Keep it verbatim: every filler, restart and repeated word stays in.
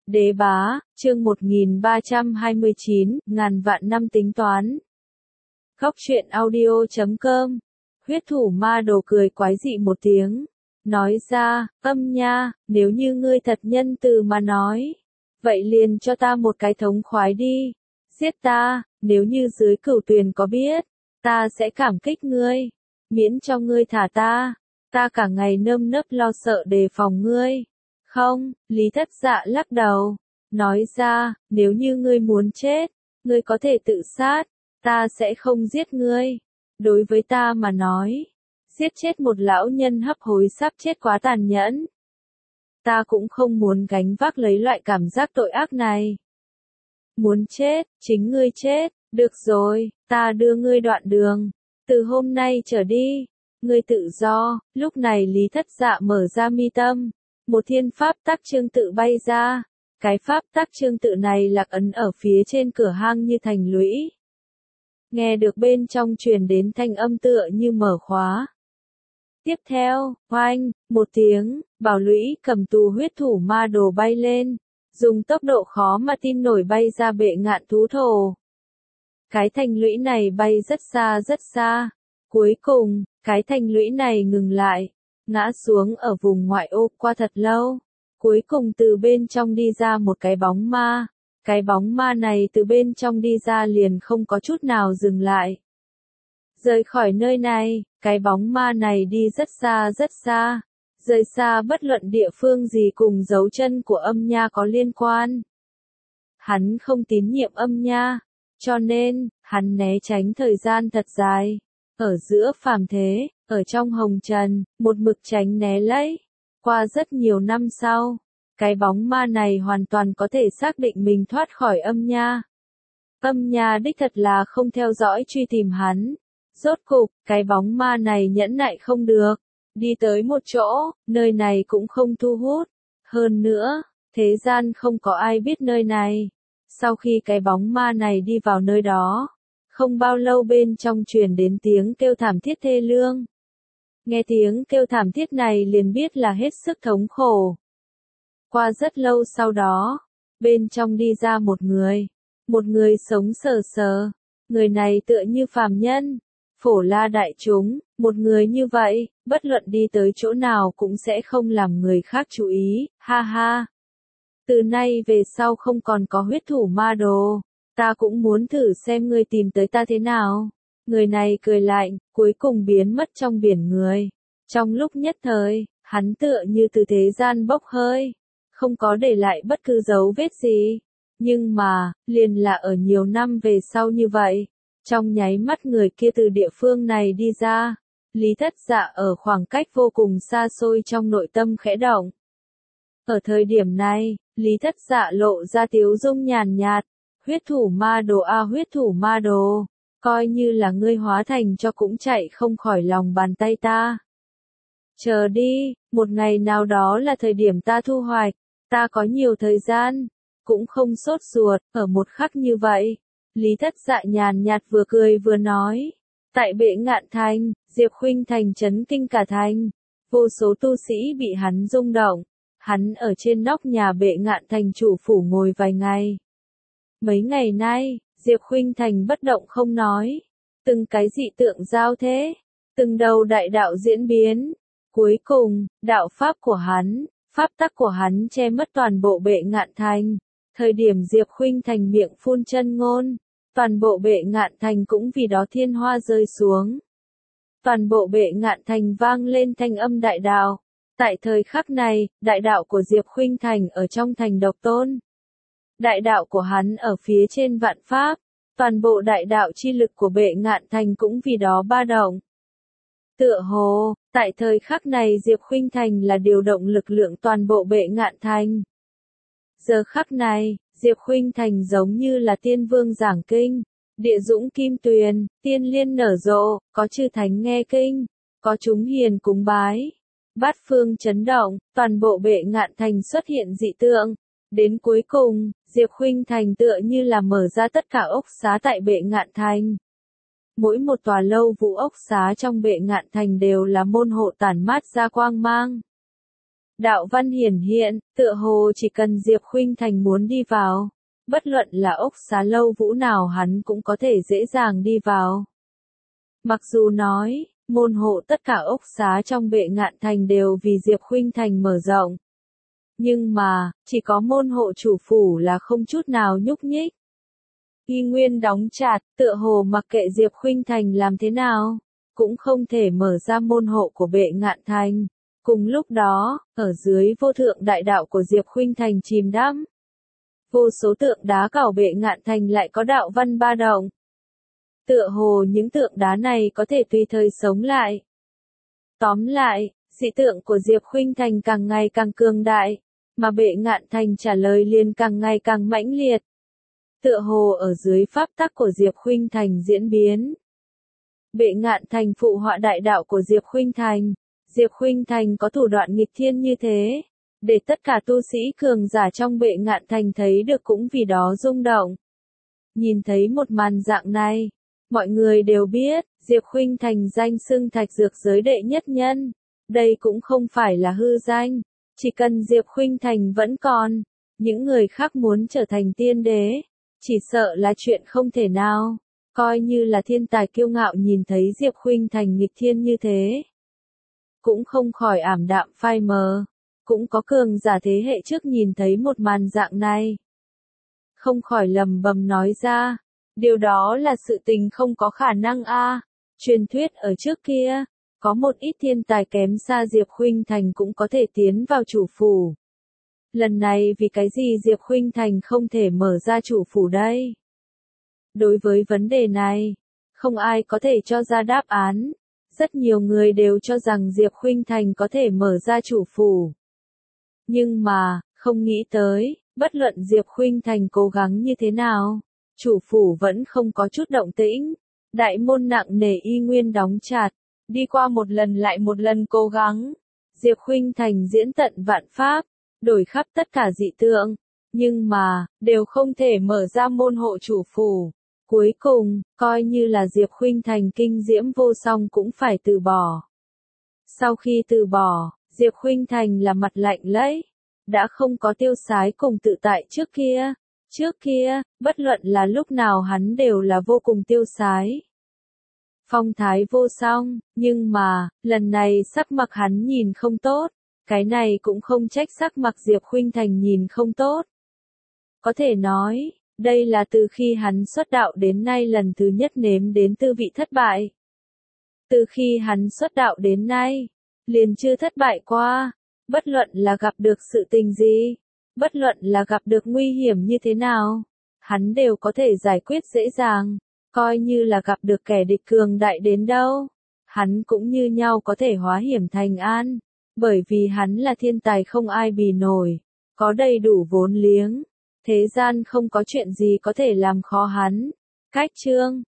Đế bá, chương một nghìn ba trăm hai mươi chín, ngàn vạn năm tính toán. Góc truyện audio chấm com. Huyết thủ ma đồ cười quái dị một tiếng. Nói ra, âm nha, nếu như ngươi thật nhân từ mà nói. Vậy liền cho ta một cái thống khoái đi. Giết ta, nếu như dưới cửu tuyền có biết. Ta sẽ cảm kích ngươi. Miễn cho ngươi thả ta. Ta cả ngày nơm nớp lo sợ đề phòng ngươi. Không, Lý Thất Dạ lắc đầu. Nói ra, nếu như ngươi muốn chết, ngươi có thể tự sát. Ta sẽ không giết ngươi. Đối với ta mà nói, giết chết một lão nhân hấp hối sắp chết quá tàn nhẫn. Ta cũng không muốn gánh vác lấy loại cảm giác tội ác này. Muốn chết, chính ngươi chết. Được rồi, ta đưa ngươi đoạn đường. Từ hôm nay trở đi, ngươi tự do. Lúc này Lý Thất Dạ mở ra mi tâm. Một thiên pháp tắc chương tự bay ra. Cái pháp tắc chương tự này lạc ấn ở phía trên cửa hang như thành lũy. Nghe được bên trong truyền đến thanh âm tựa như mở khóa. Tiếp theo, oanh, một tiếng, bảo lũy cầm tù huyết thủ ma đồ bay lên. Dùng tốc độ khó mà tin nổi bay ra bệ ngạn thú thổ. Cái thành lũy này bay rất xa rất xa. Cuối cùng, cái thành lũy này ngừng lại. Ngã xuống ở vùng ngoại ô qua thật lâu. Cuối cùng từ bên trong đi ra một cái bóng ma. Cái bóng ma này từ bên trong đi ra liền không có chút nào dừng lại. Rời khỏi nơi này, cái bóng ma này đi rất xa rất xa. Rời xa bất luận địa phương gì cùng dấu chân của âm nha có liên quan. Hắn không tín nhiệm âm nha. Cho nên, hắn né tránh thời gian thật dài. Ở giữa phàm thế, ở trong hồng trần, một mực tránh né lấy. Qua rất nhiều năm sau, cái bóng ma này hoàn toàn có thể xác định mình thoát khỏi âm nha. Âm nha đích thật là không theo dõi truy tìm hắn. Rốt cục, cái bóng ma này nhẫn nại không được. Đi tới một chỗ, nơi này cũng không thu hút. Hơn nữa, thế gian không có ai biết nơi này. Sau khi cái bóng ma này đi vào nơi đó, không bao lâu bên trong truyền đến tiếng kêu thảm thiết thê lương. Nghe tiếng kêu thảm thiết này liền biết là hết sức thống khổ. Qua rất lâu sau đó, bên trong đi ra một người. Một người sống sờ sờ. Người này tựa như phàm nhân. Phổ la đại chúng, một người như vậy, bất luận đi tới chỗ nào cũng sẽ không làm người khác chú ý, ha ha. Từ nay về sau không còn có huyết thủ ma đồ. Ta cũng muốn thử xem ngươi tìm tới ta thế nào. Người này cười lạnh, cuối cùng biến mất trong biển người. Trong lúc nhất thời, hắn tựa như từ thế gian bốc hơi. Không có để lại bất cứ dấu vết gì. Nhưng mà, liền là ở nhiều năm về sau như vậy. Trong nháy mắt người kia từ địa phương này đi ra. Lý Thất Dạ ở khoảng cách vô cùng xa xôi trong nội tâm khẽ động. Ở thời điểm này, Lý Thất Dạ lộ ra tiếu dung nhàn nhạt. Huyết thủ ma đồ a huyết thủ ma đồ. Coi như là ngươi hóa thành cho cũng chạy không khỏi lòng bàn tay ta. Chờ đi, một ngày nào đó là thời điểm ta thu hoạch. Ta có nhiều thời gian. Cũng không sốt ruột, ở một khắc như vậy. Lý Thất Dạ nhàn nhạt vừa cười vừa nói. Tại bệ ngạn thành, Diệp Khuynh Thành chấn kinh cả thành. Vô số tu sĩ bị hắn rung động. Hắn ở trên nóc nhà bệ ngạn thành chủ phủ ngồi vài ngày. Mấy ngày nay, Diệp Khuynh Thành bất động không nói. Từng cái dị tượng giao thế. Từng đầu đại đạo diễn biến. Cuối cùng, đạo pháp của hắn, pháp tắc của hắn che mất toàn bộ bệ ngạn thành. Thời điểm Diệp Khuynh Thành miệng phun chân ngôn. Toàn bộ bệ ngạn thành cũng vì đó thiên hoa rơi xuống. Toàn bộ bệ ngạn thành vang lên thanh âm đại đạo. Tại thời khắc này, đại đạo của Diệp Khuynh Thành ở trong thành độc tôn. Đại đạo của hắn ở phía trên vạn pháp. Toàn bộ đại đạo chi lực của bệ ngạn thành cũng vì đó ba động. Tựa hồ, tại thời khắc này Diệp Khuynh Thành là điều động lực lượng toàn bộ bệ ngạn thành. Giờ khắc này, Diệp Khuynh Thành giống như là tiên vương giảng kinh, địa dũng kim tuyền, tiên liên nở rộ, có chư thánh nghe kinh, có chúng hiền cúng bái. Bát phương chấn động, toàn bộ bệ ngạn thành xuất hiện dị tượng. Đến cuối cùng, Diệp Khuynh Thành tựa như là mở ra tất cả ốc xá tại bệ ngạn thành. Mỗi một tòa lâu vũ ốc xá trong bệ ngạn thành đều là môn hộ tản mát ra quang mang. Đạo văn hiển hiện, tựa hồ chỉ cần Diệp Khuynh Thành muốn đi vào, bất luận là ốc xá lâu vũ nào hắn cũng có thể dễ dàng đi vào. Mặc dù nói, môn hộ tất cả ốc xá trong Bệ Ngạn Thành đều vì Diệp Khuynh Thành mở rộng. Nhưng mà, chỉ có môn hộ chủ phủ là không chút nào nhúc nhích. Y nguyên đóng chặt, tựa hồ mặc kệ Diệp Khuynh Thành làm thế nào, cũng không thể mở ra môn hộ của Bệ Ngạn Thành. Cùng lúc đó, ở dưới vô thượng đại đạo của Diệp Khuynh Thành chìm đắm. Vô số tượng đá cảo Bệ Ngạn Thành lại có đạo văn ba động. Tựa hồ những tượng đá này có thể tùy thời sống lại. Tóm lại, dị tượng của Diệp Khuynh Thành càng ngày càng cường đại, mà Bệ Ngạn Thành trả lời liền càng ngày càng mãnh liệt. Tựa hồ ở dưới pháp tắc của Diệp Khuynh Thành diễn biến. Bệ Ngạn Thành phụ họa đại đạo của Diệp Khuynh Thành. Diệp Khuynh Thành có thủ đoạn nghịch thiên như thế, để tất cả tu sĩ cường giả trong Bệ Ngạn Thành thấy được cũng vì đó rung động. Nhìn thấy một màn dạng này, mọi người đều biết, Diệp Khuynh Thành danh xưng thạch dược giới đệ nhất nhân. Đây cũng không phải là hư danh, chỉ cần Diệp Khuynh Thành vẫn còn, những người khác muốn trở thành tiên đế, chỉ sợ là chuyện không thể nào. Coi như là thiên tài kiêu ngạo nhìn thấy Diệp Khuynh Thành nghịch thiên như thế, cũng không khỏi ảm đạm phai mờ. Cũng có cường giả thế hệ trước nhìn thấy một màn dạng này, không khỏi lầm bầm nói ra, điều đó là sự tình không có khả năng a. Truyền thuyết ở trước kia, có một ít thiên tài kém xa Diệp Khuynh Thành cũng có thể tiến vào chủ phủ. Lần này vì cái gì Diệp Khuynh Thành không thể mở ra chủ phủ đây? Đối với vấn đề này, không ai có thể cho ra đáp án. Rất nhiều người đều cho rằng Diệp Khuynh Thành có thể mở ra chủ phủ. Nhưng mà, không nghĩ tới, bất luận Diệp Khuynh Thành cố gắng như thế nào, chủ phủ vẫn không có chút động tĩnh. Đại môn nặng nề y nguyên đóng chặt, đi qua một lần lại một lần cố gắng. Diệp Khuynh Thành diễn tận vạn pháp, đổi khắp tất cả dị tượng, nhưng mà, đều không thể mở ra môn hộ chủ phủ. Cuối cùng, coi như là Diệp Khuynh Thành kinh diễm vô song cũng phải từ bỏ. Sau khi từ bỏ, Diệp Khuynh Thành là mặt lạnh lẽo, đã không có tiêu sái cùng tự tại trước kia. Trước kia, bất luận là lúc nào hắn đều là vô cùng tiêu sái. Phong thái vô song, nhưng mà, lần này sắc mặt hắn nhìn không tốt. Cái này cũng không trách sắc mặt Diệp Khuynh Thành nhìn không tốt. Có thể nói, đây là từ khi hắn xuất đạo đến nay lần thứ nhất nếm đến tư vị thất bại. Từ khi hắn xuất đạo đến nay, liền chưa thất bại qua. Bất luận là gặp được sự tình gì, bất luận là gặp được nguy hiểm như thế nào, hắn đều có thể giải quyết dễ dàng. Coi như là gặp được kẻ địch cường đại đến đâu, hắn cũng như nhau có thể hóa hiểm thành an. Bởi vì hắn là thiên tài không ai bì nổi, có đầy đủ vốn liếng, thế gian không có chuyện gì có thể làm khó hắn. Cách chương